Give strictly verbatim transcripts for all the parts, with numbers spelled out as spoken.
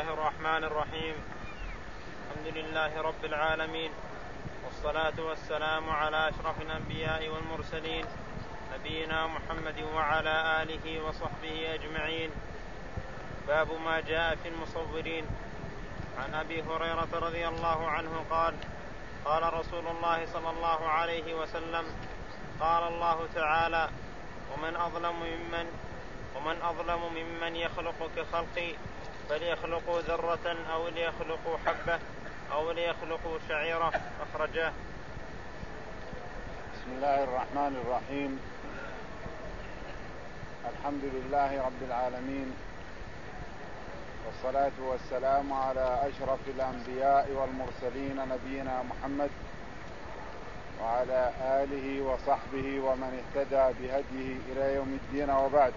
الله الرحمن الرحيم. الحمد لله رب العالمين، والصلاة والسلام على أشرف الأنبياء والمرسلين، نبينا محمد وعلى آله وصحبه أجمعين. باب ما جاء في المصورين. عن أبي هريرة رضي الله عنه قال: قال رسول الله صلى الله عليه وسلم: قال الله تعالى: ومن أظلم ممن ومن أظلم ممن يخلق كخلقي، فليخلقوا ذرة أو ليخلقوا حبة أو ليخلقوا شعيرة. أخرجاه. بسم الله الرحمن الرحيم. الحمد لله رب العالمين، والصلاة والسلام على أشرف الأنبياء والمرسلين نبينا محمد وعلى آله وصحبه ومن اهتدى بهديه إلى يوم الدين، وبعد.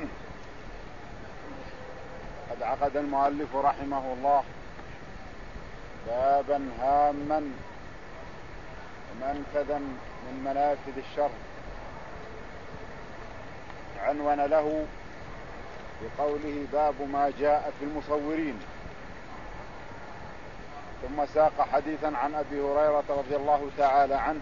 قد عقد المؤلف رحمه الله بابا هاما ومنفذا من منافذ الشر، عنون له بقوله: باب ما جاء في المصورين. ثم ساق حديثا عن أبي هريرة رضي الله تعالى عنه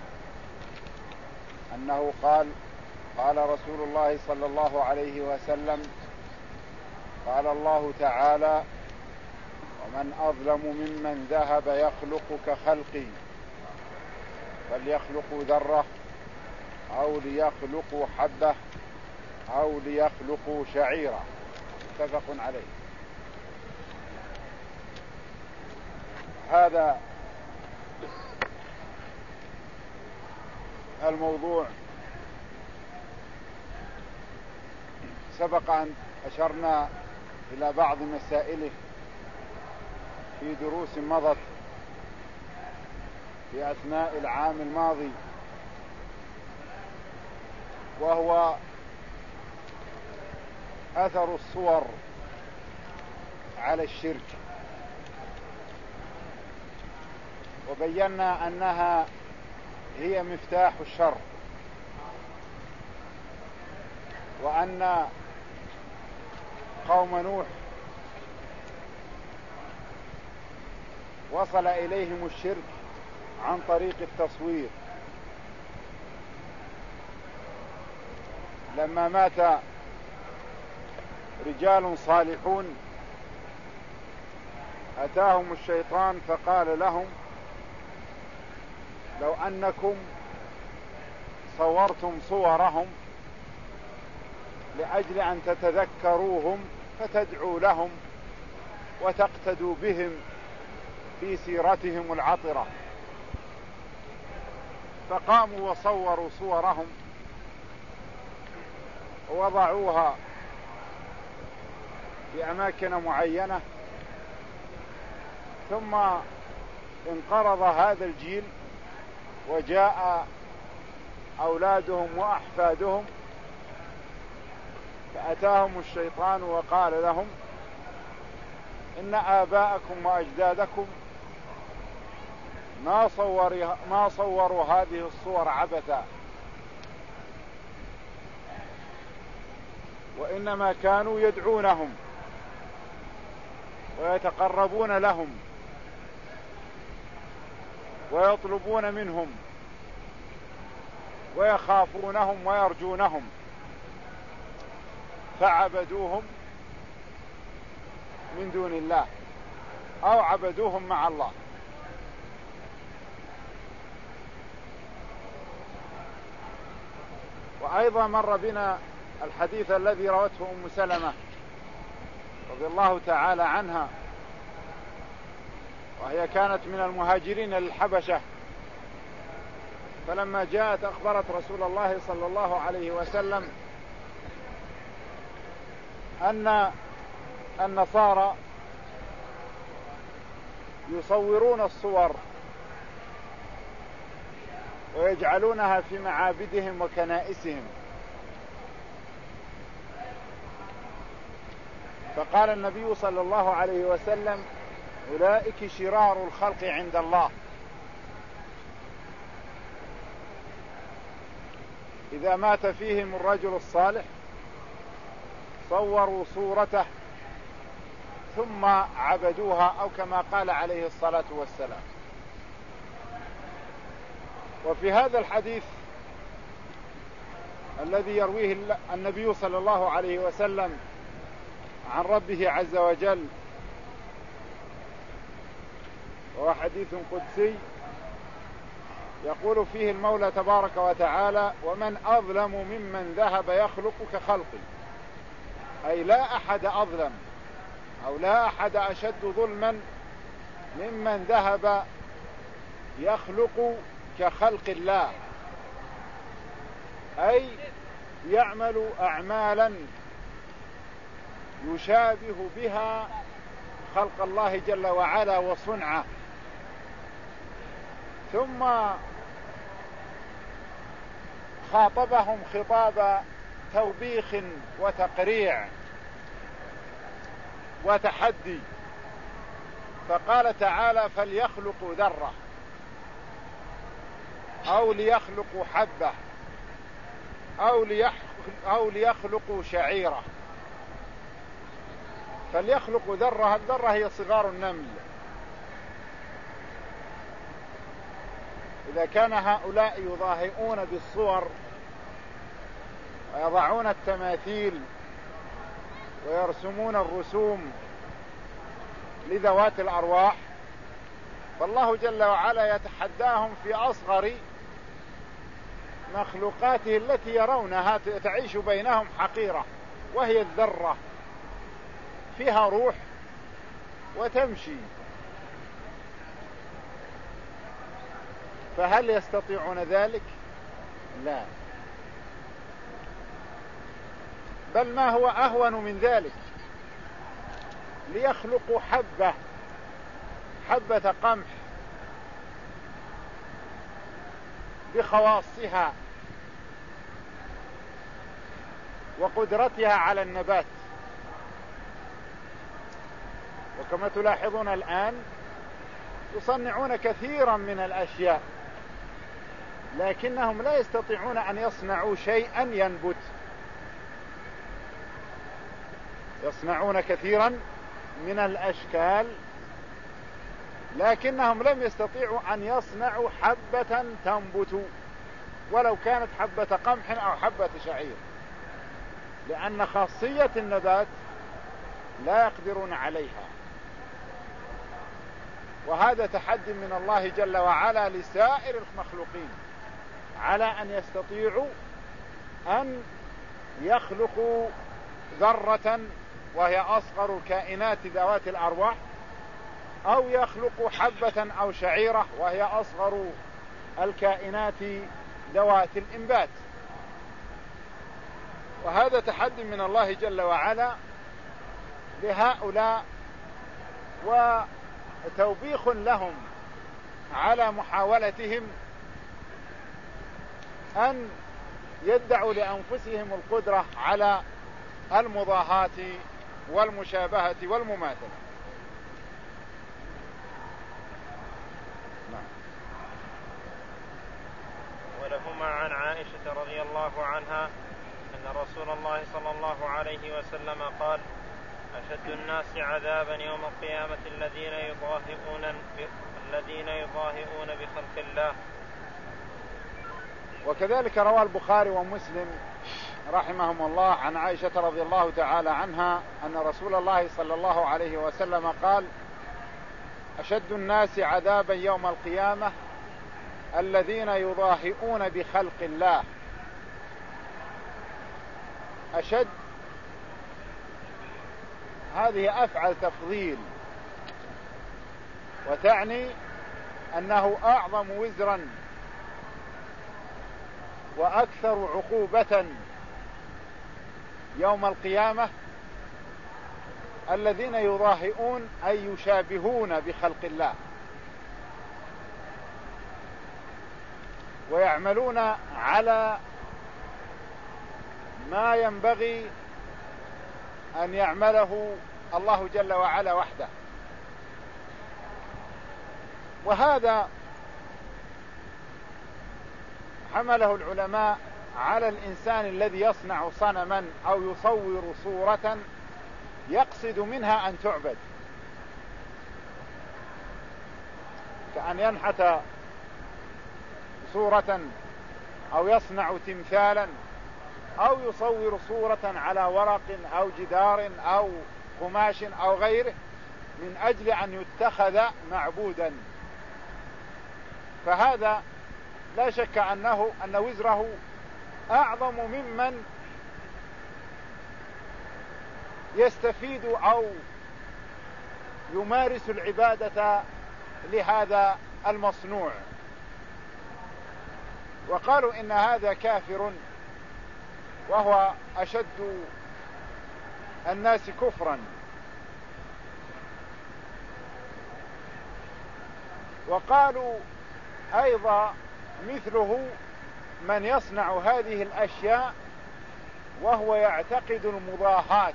أنه قال: قال رسول الله صلى الله عليه وسلم: قال الله تعالى: ومن أظلم ممن ذهب يخلق كخلقي، فليخلقوا ذرة أو ليخلقوا حبة أو ليخلقوا شعيرة. متفق عليه. هذا الموضوع سبق أن أشرنا إلى بعض مسائله في دروس مضت في أثناء العام الماضي، وهو أثر الصور على الشرك. وبينا أنها هي مفتاح الشر، وأن قوم نوح وصل إليهم الشرك عن طريق التصوير. لما مات رجال صالحون أتاهم الشيطان فقال لهم: لو أنكم صورتم صورهم لأجل أن تتذكروهم فتدعوا لهم وتقتدوا بهم في سيرتهم العطرة. فقاموا وصوروا صورهم ووضعوها في أماكن معينة، ثم انقرض هذا الجيل وجاء أولادهم وأحفادهم، فأتاهم الشيطان وقال لهم: إن آباءكم وأجدادكم ما صوروا, ما صوروا هذه الصور عبثا، وإنما كانوا يدعونهم ويتقربون لهم ويطلبون منهم ويخافونهم ويرجونهم، فعبدوهم من دون الله أو عبدوهم مع الله. وأيضا مر بنا الحديث الذي روته أم سلمة رضي الله تعالى عنها، وهي كانت من المهاجرين للحبشة، فلما جاءت أخبرت رسول الله صلى الله عليه وسلم أن النصارى يصورون الصور ويجعلونها في معابدهم وكنائسهم. فقال النبي صلى الله عليه وسلم: أولئك شرار الخلق عند الله، إذا مات فيهم الرجل الصالح صوروا صورته ثم عبدوها، أو كما قال عليه الصلاة والسلام. وفي هذا الحديث الذي يرويه النبي صلى الله عليه وسلم عن ربه عز وجل، وهو حديث قدسي، يقول فيه المولى تبارك وتعالى: ومن أظلم ممن ذهب يخلق كخلقي. أي لا أحد أظلم أو لا أحد أشد ظلما ممن ذهب يخلق كخلق الله، أي يعمل أعمالا يشابه بها خلق الله جل وعلا وصنعه، ثم خاطبهم خطاب توبيخ وتقريع وتحدي، فقال تعالى: فليخلقوا ذرة أو ليخلقوا حبة أو, أو ليخلقوا شعيرة. فليخلقوا ذرة، الذرة هي صغار النمل. إذا كان هؤلاء يضاهئون بالصور ويضعون التماثيل ويرسمون الرسوم لذوات الأرواح، فالله جل وعلا يتحداهم في أصغر مخلوقاته التي يرونها تعيش بينهم حقيرة، وهي الذرة، فيها روح وتمشي. فهل يستطيعون ذلك؟ لا، بل ما هو أهون من ذلك، ليخلقوا حبة حبة قمح بخواصها وقدرتها على النبات. وكما تلاحظون الآن يصنعون كثيرا من الأشياء، لكنهم لا يستطيعون أن يصنعوا شيئا ينبت. يصنعون كثيرا من الأشكال، لكنهم لم يستطيعوا أن يصنعوا حبة تنبت، ولو كانت حبة قمح أو حبة شعير، لأن خاصية النبات لا يقدرون عليها. وهذا تحدي من الله جل وعلا لسائر المخلوقين على أن يستطيعوا أن يخلقوا ذرة وهي أصغر الكائنات ذوات الأرواح، أو يخلقوا حبة أو شعيرة وهي أصغر الكائنات ذوات الإنبات. وهذا تحدي من الله جل وعلا لهؤلاء، وتوبيخ لهم على محاولتهم أن يدعوا لأنفسهم القدرة على المضاهاة والمشابهة والمماثلة. ولهما عن عائشة رضي الله عنها أن رسول الله صلى الله عليه وسلم قال: أشد الناس عذابا يوم القيامة الذين يضاهئون الذين يضاهئون بخلق الله. وكذلك روى البخاري ومسلم رحمهم الله عن عائشة رضي الله تعالى عنها أن رسول الله صلى الله عليه وسلم قال: أشد الناس عذابا يوم القيامة الذين يضاهئون بخلق الله. أشد هذه أفعل تفضيل، وتعني أنه أعظم وزرا وأكثر عقوبة يوم القيامة الذين يضاهئون أي يشابهون بخلق الله، ويعملون على ما ينبغي أن يعمله الله جل وعلا وحده. وهذا حمله العلماء على الإنسان الذي يصنع صنما أو يصور صورة يقصد منها أن تعبد، كأن ينحت صورة أو يصنع تمثالا أو يصور صورة على ورق أو جدار أو قماش أو غيره من أجل أن يتخذ معبودا. فهذا لا شك أنه أن وزره أعظم ممن يستفيد أو يمارس العبادة لهذا المصنوع. وقالوا إن هذا كافر وهو أشد الناس كفرا. وقالوا أيضا مثله من يصنع هذه الأشياء وهو يعتقد المضاهات،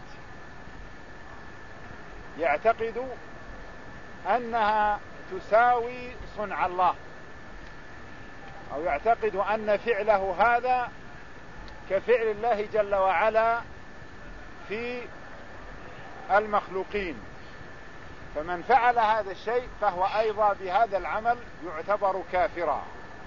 يعتقد أنها تساوي صنع الله، أو يعتقد أن فعله هذا كفعل الله جل وعلا في المخلوقين. فمن فعل هذا الشيء فهو أيضا بهذا العمل يعتبر كافرا.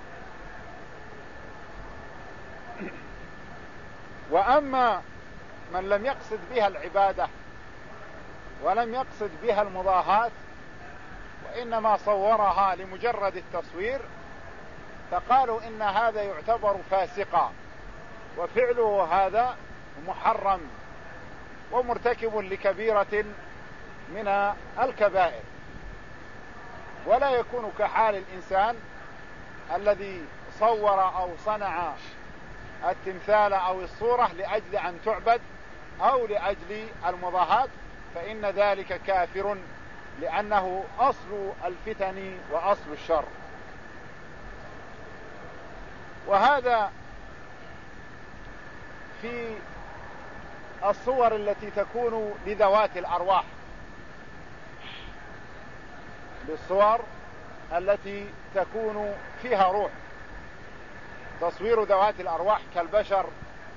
وأما من لم يقصد بها العبادة ولم يقصد بها المضاهاة وإنما صورها لمجرد التصوير، فقالوا إن هذا يعتبر فاسقا وفعله هذا محرم ومرتكب لكبيرة من الكبائر، ولا يكون كحال الإنسان الذي صور أو صنع التمثال أو الصورة لأجل أن تعبد أو لأجل المضاهاة، فإن ذلك كافر لأنه أصل الفتن وأصل الشر. وهذا في الصور التي تكون لذوات الأرواح، بالصور التي تكون فيها روح، تصوير ذوات الأرواح كالبشر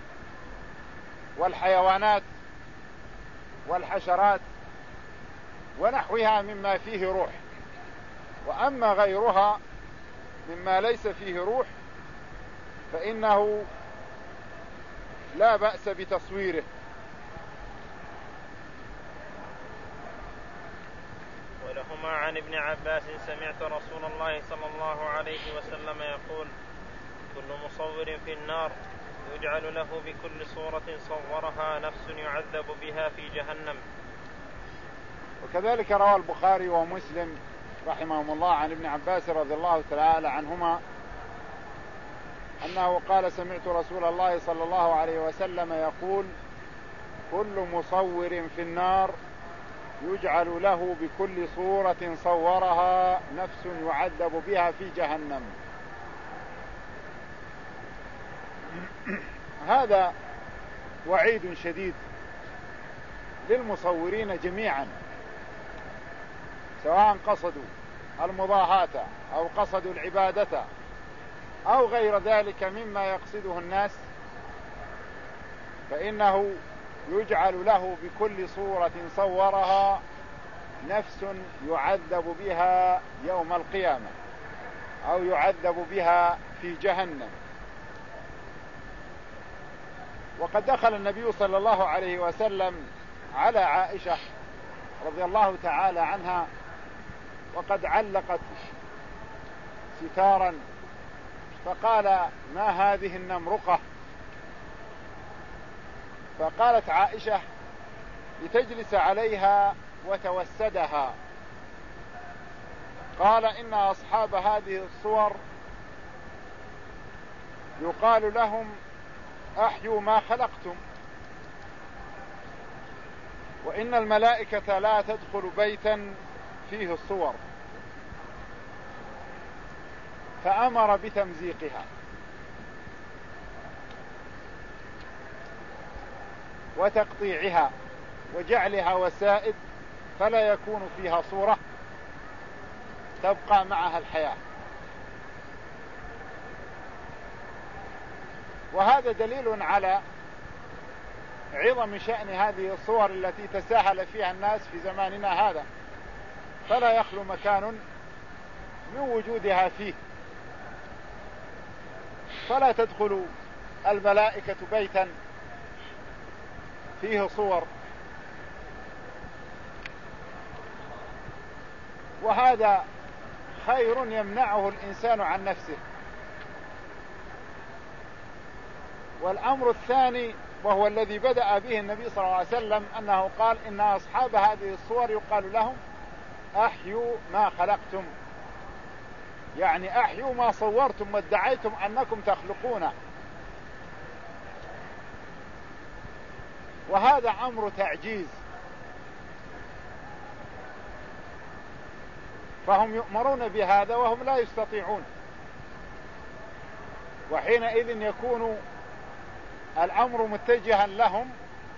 والحيوانات والحشرات ونحوها مما فيه روح. وأما غيرها مما ليس فيه روح فإنه لا بأس بتصويره. ولهما عن ابن عباس سمعت رسول الله صلى الله عليه وسلم يقول: كل مصور في النار يجعل له بكل صورة صورها نفس يعذب بها في جهنم. وكذلك روى البخاري ومسلم رحمهم الله عن ابن عباس رضي الله تعالى عنهما أنه قال: سمعت رسول الله صلى الله عليه وسلم يقول: كل مصور في النار يجعل له بكل صورة صورها نفس يعذب بها في جهنم. هذا وعيد شديد للمصورين جميعا، سواء قصدوا المضاهاة أو قصدوا العبادة أو غير ذلك مما يقصده الناس، فإنه يجعل له بكل صورة صورها نفس يعذب بها يوم القيامة أو يعذب بها في جهنم. وقد دخل النبي صلى الله عليه وسلم على عائشة رضي الله تعالى عنها وقد علقت ستارا، فقال: ما هذه النمرقة؟ فقالت عائشة لتجلس عليها وتوسدها. قال: إن أصحاب هذه الصور يقال لهم: أحيوا ما خلقتم، وإن الملائكة لا تدخل بيتا فيه الصور. فأمر بتمزيقها وتقطيعها وجعلها وسائد فلا يكون فيها صورة تبقى معها الحياة. وهذا دليل على عظم شأن هذه الصور التي تساهل فيها الناس في زماننا هذا، فلا يخلو مكان من وجودها فيه. فلا تدخل الملائكة بيتا فيه صور، وهذا خير يمنعه الإنسان عن نفسه. والأمر الثاني وهو الذي بدأ به النبي صلى الله عليه وسلم أنه قال إن أصحاب هذه الصور يقال لهم أحيوا ما خلقتم، يعني أحيوا ما صورتم وادعيتم أنكم تخلقونه. وهذا أمر تعجيز، فهم يؤمرون بهذا وهم لا يستطيعون، وحينئذ يكون الأمر متجها لهم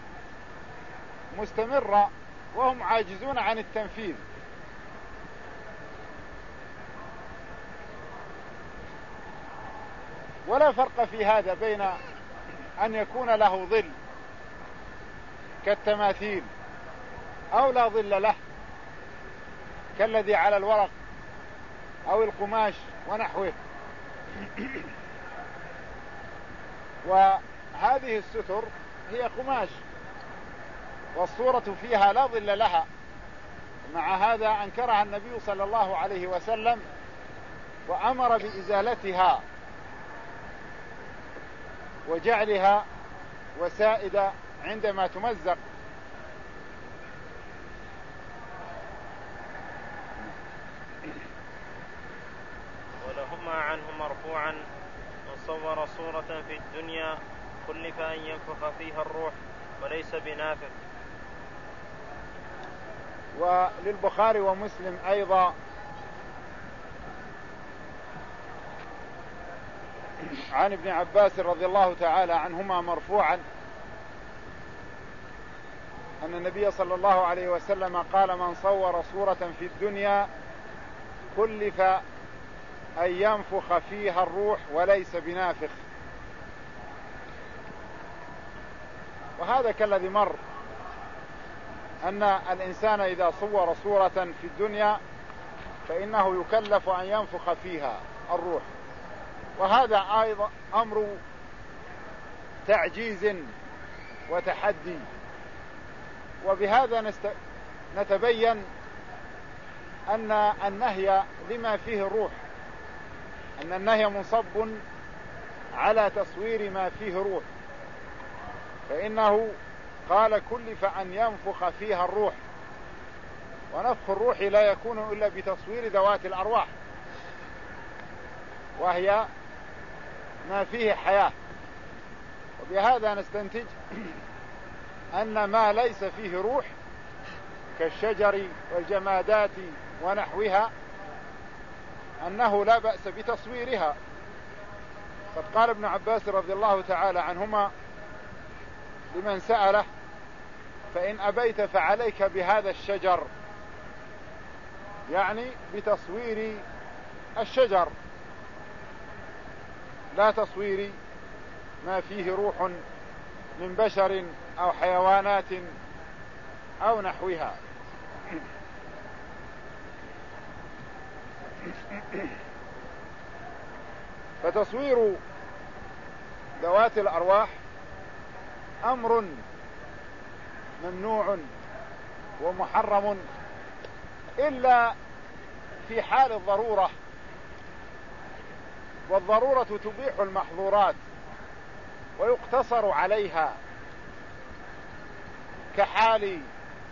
مستمرا وهم عاجزون عن التنفيذ. ولا فرق في هذا بين أن يكون له ظل كالتماثيل أو لا ظل له كالذي على الورق أو القماش ونحوه. وهذه الستر هي قماش والصورة فيها لا ظل لها، مع هذا أنكرها النبي صلى الله عليه وسلم وأمر بإزالتها وجعلها وسائد عندما تمزق. ولهما عنه مرفوعا من صور صورة في الدنيا كلف أن ينفخ فيها الروح وليس بنافخ. وللبخاري ومسلم أيضا عن ابن عباس رضي الله تعالى عنهما مرفوعا أن النبي صلى الله عليه وسلم قال من صور صورة في الدنيا كلف أن ينفخ فيها الروح وليس بنافخ. وهذا كالذي مر أن الإنسان إذا صور صورة في الدنيا فإنه يكلف أن ينفخ فيها الروح، وهذا أيضا أمر تعجيز وتحدي. وبهذا نست... نتبين أن النهي لما فيه الروح، أن النهي منصب على تصوير ما فيه روح، فإنه قال كلف أن ينفخ فيها الروح، ونفخ الروح لا يكون إلا بتصوير ذوات الأرواح وهي ما فيه حياة. وبهذا نستنتج أن ما ليس فيه روح كالشجر والجمادات ونحوها أنه لا بأس بتصويرها. قد قال ابن عباس رضي الله تعالى عنهما لمن سأله فإن أبيت فعليك بهذا الشجر، يعني بتصوير الشجر لا تصوير ما فيه روح من بشر أو حيوانات أو نحوها. فتصوير ذوات الأرواح أمر ممنوع ومحرم إلا في حال الضرورة، والضرورة تبيح المحظورات ويقتصر عليها، كحال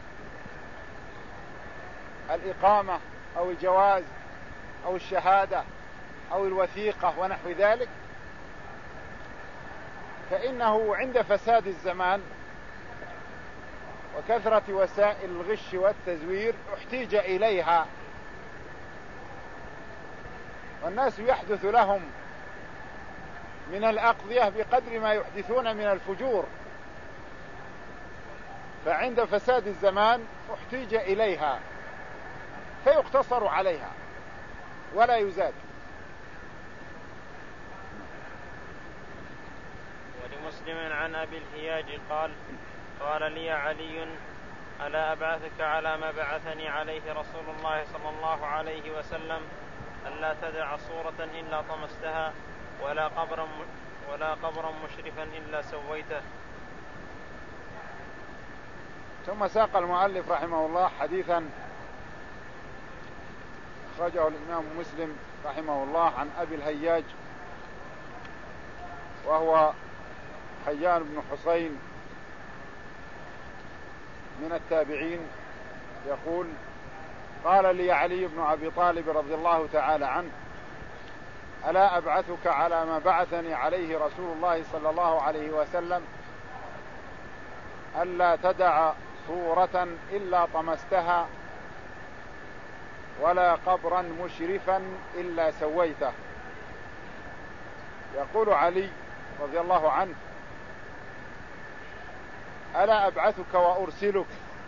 الإقامة أو الجواز أو الشهادة أو الوثيقة ونحو ذلك. فإنه عند فساد الزمان وكثرة وسائل الغش والتزوير احتيج إليها، والناس يحدث لهم من الأقضية بقدر ما يحدثون من الفجور، فعند فساد الزمان احتيج إليها فيقتصر عليها ولا يزاد. مسلم عن أبي الهياج قال قال لي علي ألا أبعثك على ما بعثني عليه رسول الله صلى الله عليه وسلم ألا تدع صورة إلا طمستها ولا قبرا, ولا قبرا مشرفا إلا سويته. ثم ساق المؤلف رحمه الله حديثا أخرجه الإمام مسلم رحمه الله عن أبي الهياج وهو حيان بن حسين من التابعين يقول قال لي علي بن أبي طالب رضي الله تعالى عنه ألا أبعثك على ما بعثني عليه رسول الله صلى الله عليه وسلم ألا تدع صورة إلا طمستها ولا قبرا مشرفا إلا سويته. يقول علي رضي الله عنه ألا أبعثك وأرسلك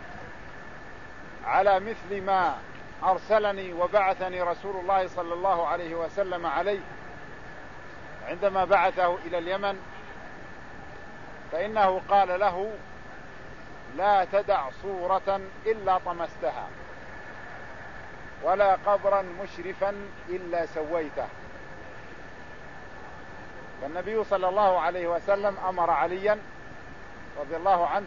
على مثل ما أرسلني وبعثني رسول الله صلى الله عليه وسلم عليه عندما بعثه إلى اليمن، فإنه قال له لا تدع صورة إلا طمستها ولا قبرا مشرفا إلا سويته. فالنبي صلى الله عليه وسلم أمر عليا رضي الله عنه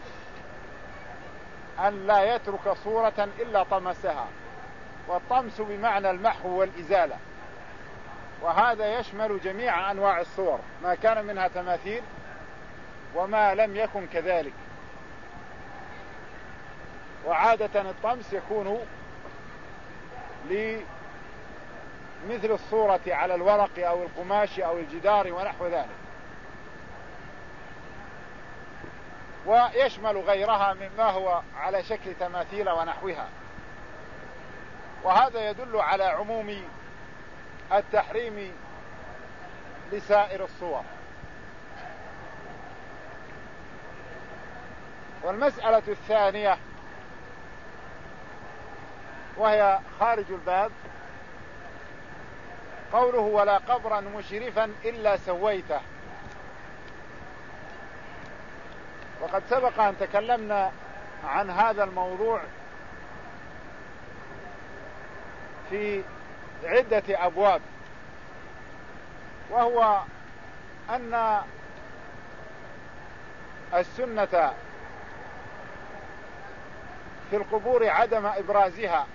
أن لا يترك صورة إلا طمسها، والطمس بمعنى المحو والإزالة، وهذا يشمل جميع أنواع الصور ما كان منها تماثيل وما لم يكن كذلك. وعادة الطمس يكون لمثل الصورة على الورق أو القماش أو الجدار ونحو ذلك، ويشمل غيرها مما هو على شكل تماثيل ونحوها. وهذا يدل على عموم التحريم لسائر الصور. والمسألة الثانية وهي خارج الباب قوله ولا قبرا مشرفا إلا سويته. وقد سبق أن تكلمنا عن هذا الموضوع في عدة أبواب، وهو أن السنة في القبور عدم إبرازها،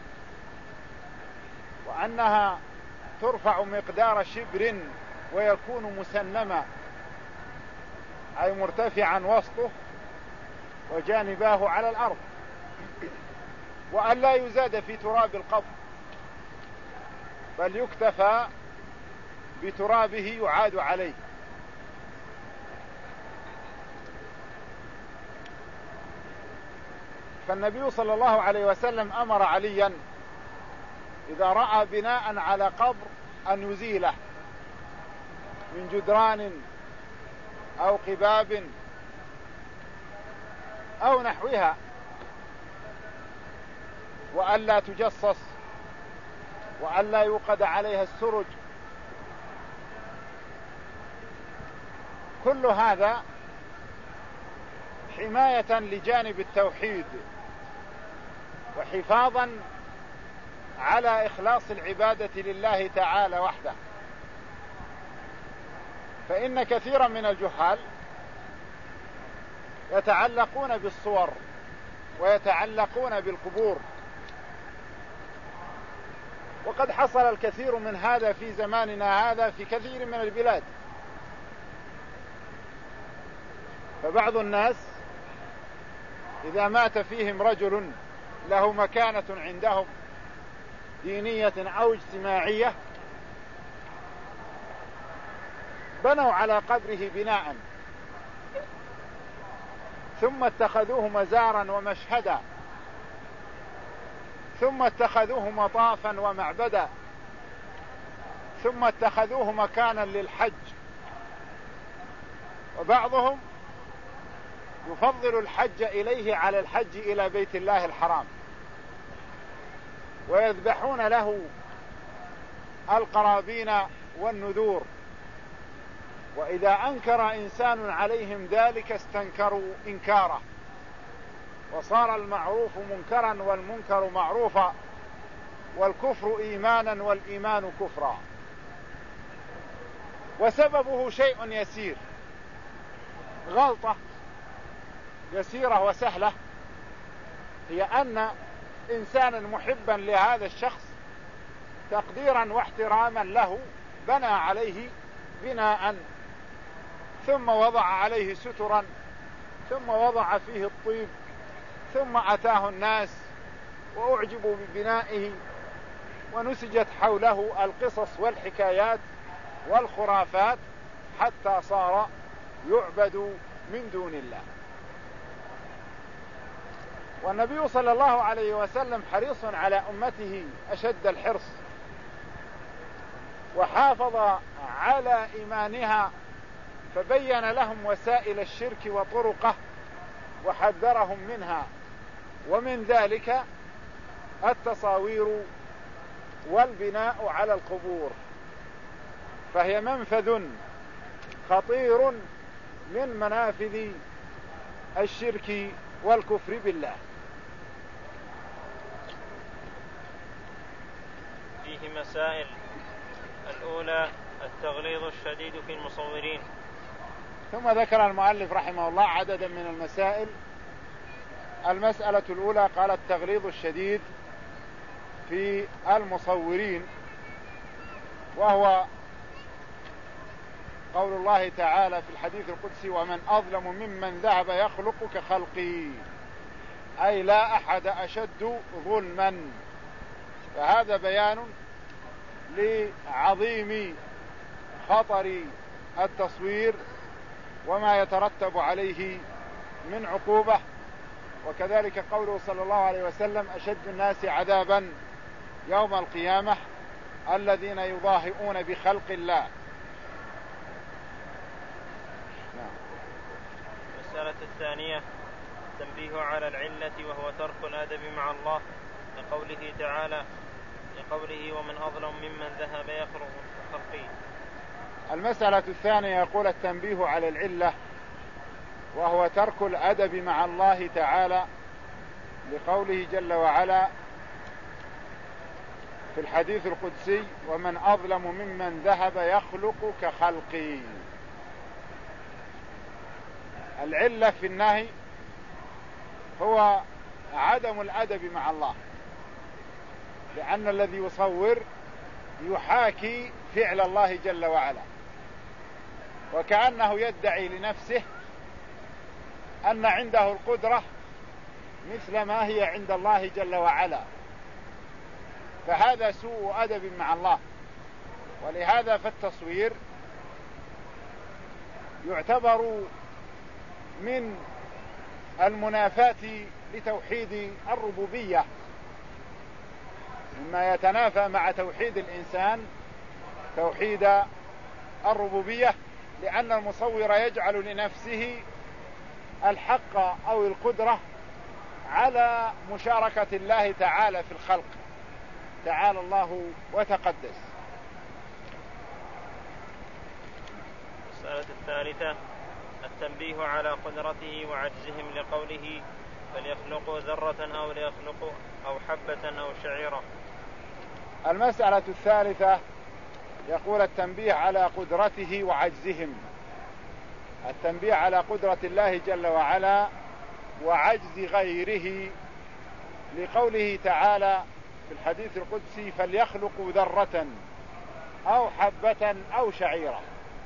وأنها ترفع مقدار شبر ويكون مسنما أي مرتفعا وسطه وجانباه على الأرض، وأن لا يزاد في تراب القبر بل يكتفى بترابه يعاد عليه. فالنبي صلى الله عليه وسلم أمر عليا إذا رأى بناء على قبر أن يزيله من جدران أو قباب أو نحوها، وألا تجصص وألا يوقد عليها السرج. كل هذا حماية لجانب التوحيد وحفاظا على إخلاص العبادة لله تعالى وحده. فإن كثيرا من الجهال يتعلقون بالصور ويتعلقون بالقبور، وقد حصل الكثير من هذا في زماننا هذا في كثير من البلاد. فبعض الناس إذا مات فيهم رجل له مكانة عندهم دينية أو اجتماعية بنوا على قبره بناء ثم اتخذوه مزارا ومشهدا ثم اتخذوه مطافا ومعبدا ثم اتخذوه مكانا للحج. وبعضهم يفضل الحج إليه على الحج إلى بيت الله الحرام، ويذبحون له القرابين والنذور وإذا أنكر إنسان عليهم ذلك استنكروا إنكاره، وصار المعروف منكرا والمنكر معروفا، والكفر إيمانا والإيمان كفرا. وسببه شيء يسير، غلطة يسيرة وسهلة، هي أن إنسانا محبا لهذا الشخص تقديرا واحتراما له بنى عليه بناء، ثم وضع عليه سترا، ثم وضع فيه الطيب، ثم أتاه الناس وأعجبوا ببنائه، ونسجت حوله القصص والحكايات والخرافات حتى صار يعبد من دون الله. والنبي صلى الله عليه وسلم حريص على أمته أشد الحرص، وحافظ على إيمانها، فبين لهم وسائل الشرك وطرقه وحذرهم منها، ومن ذلك التصاوير والبناء على القبور، فهي منفذ خطير من منافذ الشرك والكفر بالله. فيه مسائل. الأولى التغليظ الشديد في المصورين. ثم ذكر المؤلف رحمه الله عددا من المسائل. المسألة الأولى قال التغليظ الشديد في المصورين، وهو قول الله تعالى في الحديث القدسي: ومن أظلم ممن ذهب يخلق كخلقي، أي لا أحد أشد ظلما. فهذا بيان لعظيم خطر التصوير وما يترتب عليه من عقوبة. وكذلك قوله صلى الله عليه وسلم: أشد الناس عذابا يوم القيامة الذين يضاهئون بخلق الله. المسألة الثانية التنبيه على العلة، وهو ترك الأدب مع الله، لقوله تعالى لقوله: ومن أظلم ممن ذهب يخلق كخلقي. المسألة الثانية يقول التنبيه على العلة، وهو ترك الأدب مع الله تعالى، لقوله جل وعلا في الحديث القدسي: ومن أظلم ممن ذهب يخلق كخلقي. العلة في النهي هو عدم الأدب مع الله، لأن الذي يصور يحاكي فعل الله جل وعلا، وكأنه يدعي لنفسه أن عنده القدرة مثل ما هي عند الله جل وعلا، فهذا سوء أدب مع الله. ولهذا فالتصوير يعتبر من المنافاة لتوحيد الربوبية، مما يتنافى مع توحيد الإنسان توحيد الربوبية، لأن المصور يجعل لنفسه الحق أو القدرة على مشاركة الله تعالى في الخلق، تعالى الله وتقدس. المسألة الثالثة التنبيه على قدرته وعجزهم، لقوله: فليخلقوا ذرة أو ليخلقوا أو حبة أو شعيرة. المسألة الثالثة يقول التنبيه على قدرته وعجزهم، التنبيه على قدرة الله جل وعلا وعجز غيره، لقوله تعالى في الحديث القدسي: فليخلقوا ذرة أو حبة أو شعيرة.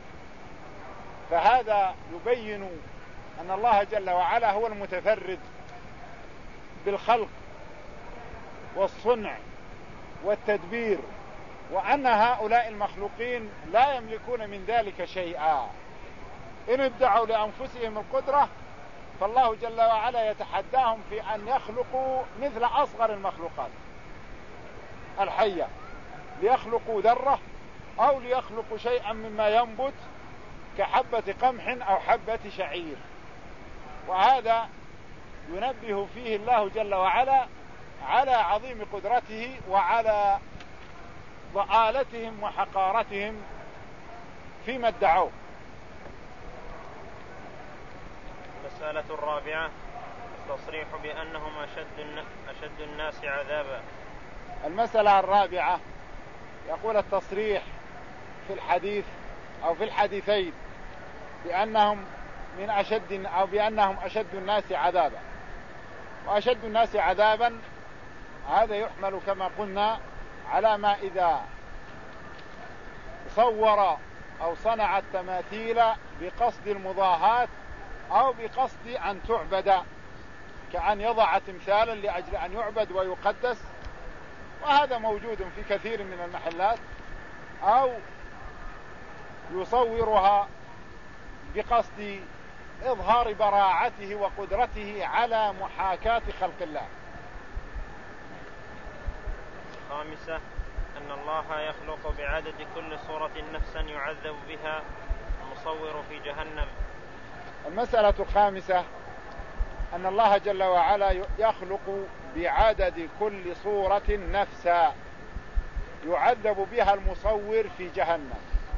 فهذا يبين أن الله جل وعلا هو المتفرد بالخلق والصنع والتدبير، وأن هؤلاء المخلوقين لا يملكون من ذلك شيئا. إن ادعوا لأنفسهم القدرة فالله جل وعلا يتحداهم في أن يخلقوا مثل أصغر المخلوقات الحية، ليخلقوا ذرة أو ليخلقوا شيئا مما ينبت كحبة قمح أو حبة شعير. وهذا ينبه فيه الله جل وعلا على عظيم قدرته وعلى ضآلتهم وحقارتهم فيما ادعوه. المسألة الرابعة التصريح بأنهم أشد, أشد الناس عذابا. المسألة الرابعة يقول التصريح في الحديث أو في الحديثين بأنهم من أشد أو بأنهم أشد الناس عذابا. وأشد الناس عذابا هذا يحمل كما قلنا على ما إذا صور أو صنع التماثيل بقصد المضاهاة أو بقصد أن تعبد، كأن يضع تمثالا لأجل أن يعبد ويقدس، وهذا موجود في كثير من المحلات، أو يصورها بقصد إظهار براعته وقدرته على محاكاة خلق الله. خامسة أن الله يخلق بعدد كل صورة نفسا يعذب بها المصور في جهنم. المسألة الخامسة أن الله جل وعلا يخلق بعدد كل صورة نفسا يعذب بها المصور في جهنم.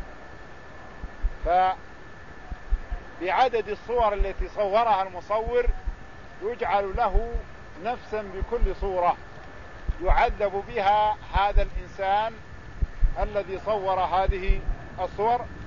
فبعدد الصور التي صورها المصور يجعل له نفسا بكل صورة يعذب بها هذا الإنسان الذي صور هذه الصور